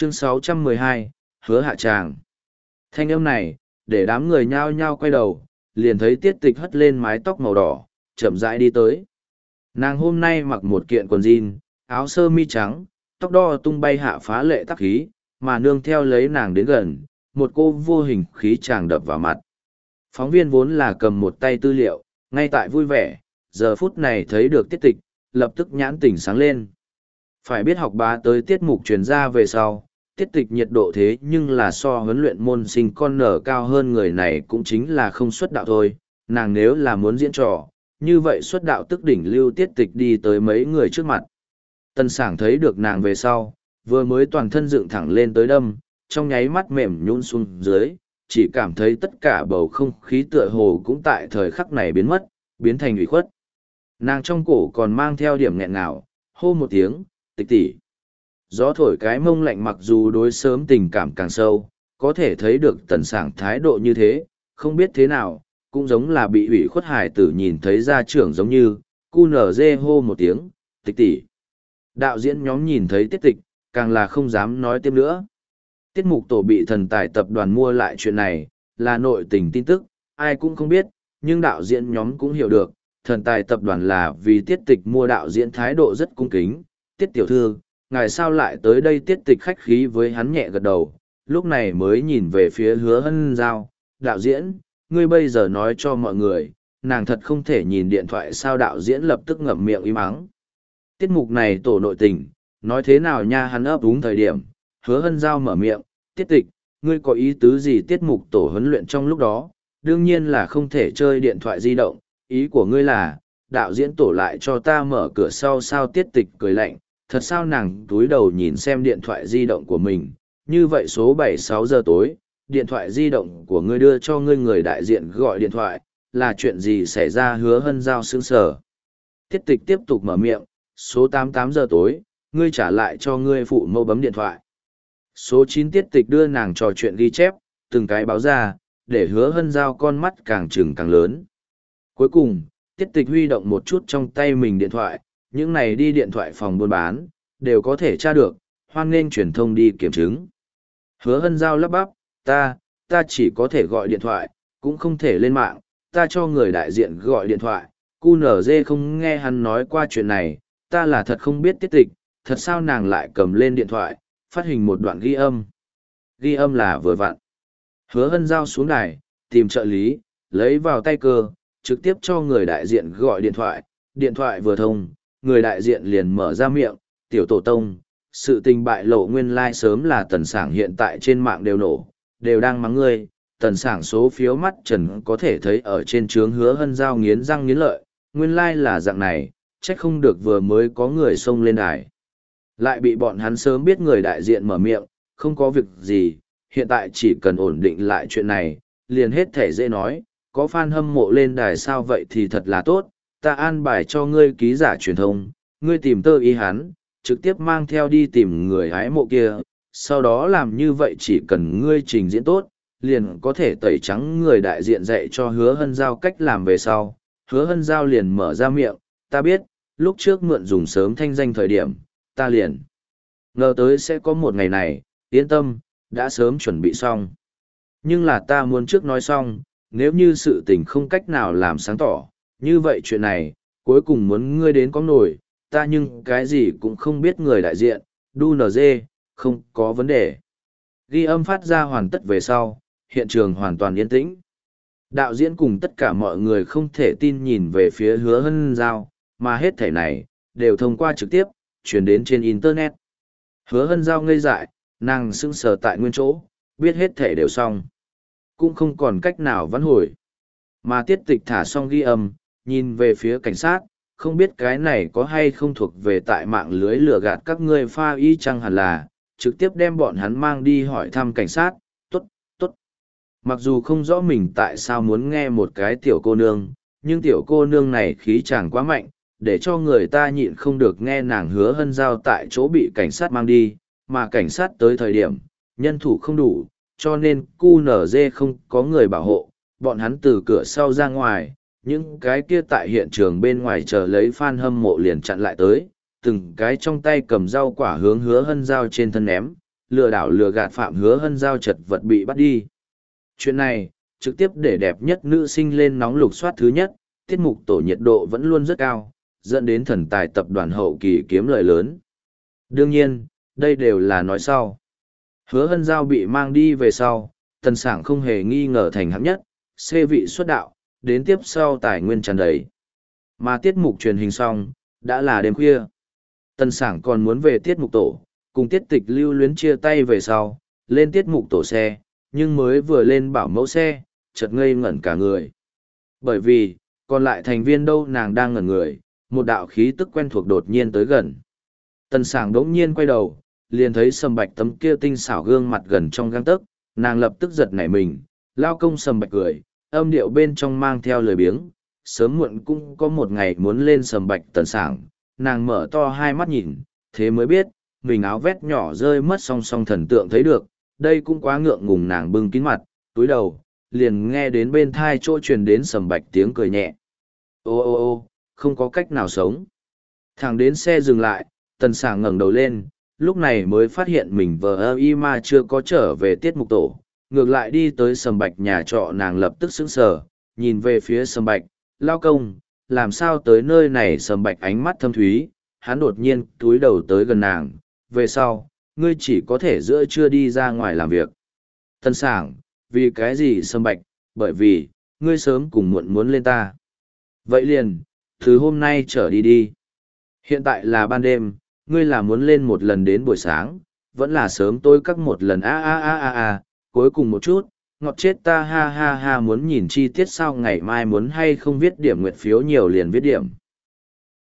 Chương 612, hứa hạ tràng. Thanh âm này, để đám người nhao nhao quay đầu, liền thấy Tiết Tịch hất lên mái tóc màu đỏ, chậm rãi đi tới. Nàng hôm nay mặc một kiện quần jean, áo sơ mi trắng, tóc đo tung bay hạ phá lệ tắc khí, mà nương theo lấy nàng đến gần, một cô vô hình khí chàng đập vào mặt. Phóng viên vốn là cầm một tay tư liệu, ngay tại vui vẻ, giờ phút này thấy được Tiết Tịch, lập tức nhãn tỉnh sáng lên. Phải biết học bá tới tiết mục truyền ra về sau, Tiết Tịch nhiệt độ thế nhưng là so huấn luyện môn sinh con nở cao hơn người này cũng chính là không xuất đạo thôi, nàng nếu là muốn diễn trò, như vậy xuất đạo tức đỉnh lưu Tiết Tịch đi tới mấy người trước mặt. Tân Sảng thấy được nàng về sau, vừa mới toàn thân dựng thẳng lên tới đâm, trong nháy mắt mềm nhũn xuống dưới, chỉ cảm thấy tất cả bầu không khí tựa hồ cũng tại thời khắc này biến mất, biến thành ủy khuất. Nàng trong cổ còn mang theo điểm nghẹn ngào, hô một tiếng, Tịch tỷ. Gió thổi cái mông lạnh, mặc dù đối sớm tình cảm càng sâu, có thể thấy được Tần Sảng thái độ như thế, không biết thế nào, cũng giống là bị ủy khuất hải tử nhìn thấy gia trưởng giống như, cu nở dê hô một tiếng, Tịch tỷ. Đạo diễn nhóm nhìn thấy Tiết Tịch, càng là không dám nói tiếp nữa. Tiết mục tổ bị thần tài tập đoàn mua lại chuyện này, là nội tình tin tức, ai cũng không biết, nhưng đạo diễn nhóm cũng hiểu được, thần tài tập đoàn là vì Tiết Tịch mua đạo diễn thái độ rất cung kính. Tiết tiểu thư, ngài sao lại tới đây? Tiết Tịch khách khí với hắn nhẹ gật đầu, lúc này mới nhìn về phía Hứa Hân Giao, đạo diễn, ngươi bây giờ nói cho mọi người, nàng thật không thể nhìn điện thoại sao? Đạo diễn lập tức ngậm miệng im ắng. Tiết mục này tổ nội tình, nói thế nào nha? Hắn ấp úng thời điểm, Hứa Hân Giao mở miệng, Tiết Tịch, ngươi có ý tứ gì? Tiết mục tổ huấn luyện trong lúc đó, đương nhiên là không thể chơi điện thoại di động, ý của ngươi là, đạo diễn tổ lại cho ta mở cửa sau sao? Tiết Tịch cười lạnh, thật sao? Nàng túi đầu nhìn xem điện thoại di động của mình, như vậy số 7-6 giờ tối, điện thoại di động của ngươi đưa cho ngươi người đại diện gọi điện thoại, là chuyện gì xảy ra? Hứa Hân Giao sững sờ. Tiết Tịch tiếp tục mở miệng, số 8 giờ tối, ngươi trả lại cho ngươi phụ mẫu bấm điện thoại. Số 9 Tiết Tịch đưa nàng trò chuyện ghi chép, từng cái báo ra, để Hứa Hân Giao con mắt càng trừng càng lớn. Cuối cùng, Tiết Tịch huy động một chút trong tay mình điện thoại, những này đi điện thoại phòng buôn bán, đều có thể tra được, hoan nghênh truyền thông đi kiểm chứng. Hứa Hân Giao lắp bắp, ta chỉ có thể gọi điện thoại, cũng không thể lên mạng, ta cho người đại diện gọi điện thoại, QNZ không nghe hắn nói qua chuyện này, ta là thật không biết Tiết Tịch, thật sao? Nàng lại cầm lên điện thoại, phát hình một đoạn ghi âm. Ghi âm là vừa vặn. Hứa Hân Giao xuống đài, tìm trợ lý, lấy vào tay cơ, trực tiếp cho người đại diện gọi điện thoại vừa thông, người đại diện liền mở ra miệng, tiểu tổ tông, sự tình bại lộ nguyên lai sớm là Tần Sảng hiện tại trên mạng đều nổ, đều đang mắng ngươi. Tần Sảng số phiếu mắt trần có thể thấy ở trên trướng. Hứa Hân Giao nghiến răng nghiến lợi, nguyên lai là dạng này, trách không được vừa mới có người xông lên đài. Lại bị bọn hắn sớm biết. Người đại diện mở miệng, không có việc gì, hiện tại chỉ cần ổn định lại chuyện này, liền hết thể dễ nói, có fan hâm mộ lên đài sao? Vậy thì thật là tốt, ta an bài cho ngươi ký giả truyền thông, ngươi tìm tơ ý hắn, trực tiếp mang theo đi tìm người hái mộ kia, sau đó làm như vậy chỉ cần ngươi trình diễn tốt, liền có thể tẩy trắng. Người đại diện dạy cho Hứa Hân Giao cách làm về sau, Hứa Hân Giao liền mở ra miệng, ta biết, lúc trước mượn dùng sớm thanh danh thời điểm, ta liền ngờ tới sẽ có một ngày này, yên tâm, đã sớm chuẩn bị xong. Nhưng là ta muốn trước nói xong, nếu như sự tình không cách nào làm sáng tỏ, như vậy chuyện này, cuối cùng muốn ngươi đến có nổi, ta nhưng cái gì cũng không biết. Người đại diện, đu NG, không có vấn đề. Ghi âm phát ra hoàn tất về sau, hiện trường hoàn toàn yên tĩnh. Đạo diễn cùng tất cả mọi người không thể tin nhìn về phía Hứa Hân Giao, mà hết thảy này, đều thông qua trực tiếp, truyền đến trên Internet. Hứa Hân Giao ngây dại, nàng sững sờ tại nguyên chỗ, biết hết thảy đều xong. Cũng không còn cách nào vãn hồi. Mà Tiết Tịch thả xong ghi âm, nhìn về phía cảnh sát, không biết cái này có hay không thuộc về tại mạng lưới lừa gạt các ngươi pha y chăng, hẳn là trực tiếp đem bọn hắn mang đi hỏi thăm cảnh sát. Tốt. Mặc dù không rõ mình tại sao muốn nghe một cái tiểu cô nương, nhưng tiểu cô nương này khí chàng quá mạnh, để cho người ta nhịn không được nghe nàng. Hứa Hân Giao tại chỗ bị cảnh sát mang đi, mà cảnh sát tới thời điểm, nhân thủ không đủ, cho nên QNZ không có người bảo hộ, bọn hắn từ cửa sau ra ngoài, những cái kia tại hiện trường bên ngoài chờ lấy fan hâm mộ liền chặn lại tới, từng cái trong tay cầm rau quả hướng Hứa Hân Giao trên thân ném, lừa đảo lừa gạt Phạm Hứa Hân Giao chật vật bị bắt đi. Chuyện này, trực tiếp để đẹp nhất nữ sinh lên nóng lục soát thứ nhất, tiết mục tổ nhiệt độ vẫn luôn rất cao, dẫn đến thần tài tập đoàn hậu kỳ kiếm lợi lớn. Đương nhiên, đây đều là nói sau. Hứa Hân Giao bị mang đi về sau, Tần Sảng không hề nghi ngờ thành hạng nhất, xê vị xuất đạo, đến tiếp sau tài nguyên tràn đầy. Mà tiết mục truyền hình xong, đã là đêm khuya. Tần Sảng còn muốn về tiết mục tổ, cùng tiết tịch lưu luyến chia tay về sau, lên tiết mục tổ xe, nhưng mới vừa lên bảo mẫu xe, chợt ngây ngẩn cả người. Bởi vì, còn lại thành viên đâu nàng đang ngẩn người, một đạo khí tức quen thuộc đột nhiên tới gần. Tần Sảng đống nhiên quay đầu, liền thấy Sầm Bạch tấm kia tinh xảo gương mặt gần trong gang tấc, nàng lập tức giật nảy mình, lao công Sầm Bạch cười, âm điệu bên trong mang theo lời biếng, sớm muộn cũng có một ngày muốn lên Sầm Bạch. Tần Sảng, nàng mở to hai mắt nhìn, thế mới biết, mình áo vét nhỏ rơi mất song song thần tượng thấy được, đây cũng quá ngượng ngùng. Nàng bưng kín mặt, túi đầu, liền nghe đến bên thai chỗ truyền đến Sầm Bạch tiếng cười nhẹ. Ô ô ô, không có cách nào sống. Thẳng đến xe dừng lại, Tần Sảng ngẩng đầu lên, lúc này mới phát hiện mình vờ y mà chưa có trở về tiết mục tổ, ngược lại đi tới Sầm Bạch nhà trọ. Nàng lập tức sững sờ, nhìn về phía Sầm Bạch, lao công, làm sao tới nơi này? Sầm Bạch ánh mắt thâm thúy, hắn đột nhiên túi đầu tới gần nàng, về sau, ngươi chỉ có thể giữa trưa đi ra ngoài làm việc. Tần Sảng, vì cái gì? Sầm Bạch, bởi vì, ngươi sớm cùng muộn muốn lên ta. Vậy liền, từ hôm nay trở đi đi. Hiện tại là ban đêm, ngươi là muốn lên một lần đến buổi sáng, vẫn là sớm tôi cắt một lần cuối cùng một chút, ngọt chết ta ha ha ha. Muốn nhìn chi tiết sao? Ngày mai muốn hay không viết điểm nguyệt phiếu nhiều liền viết điểm.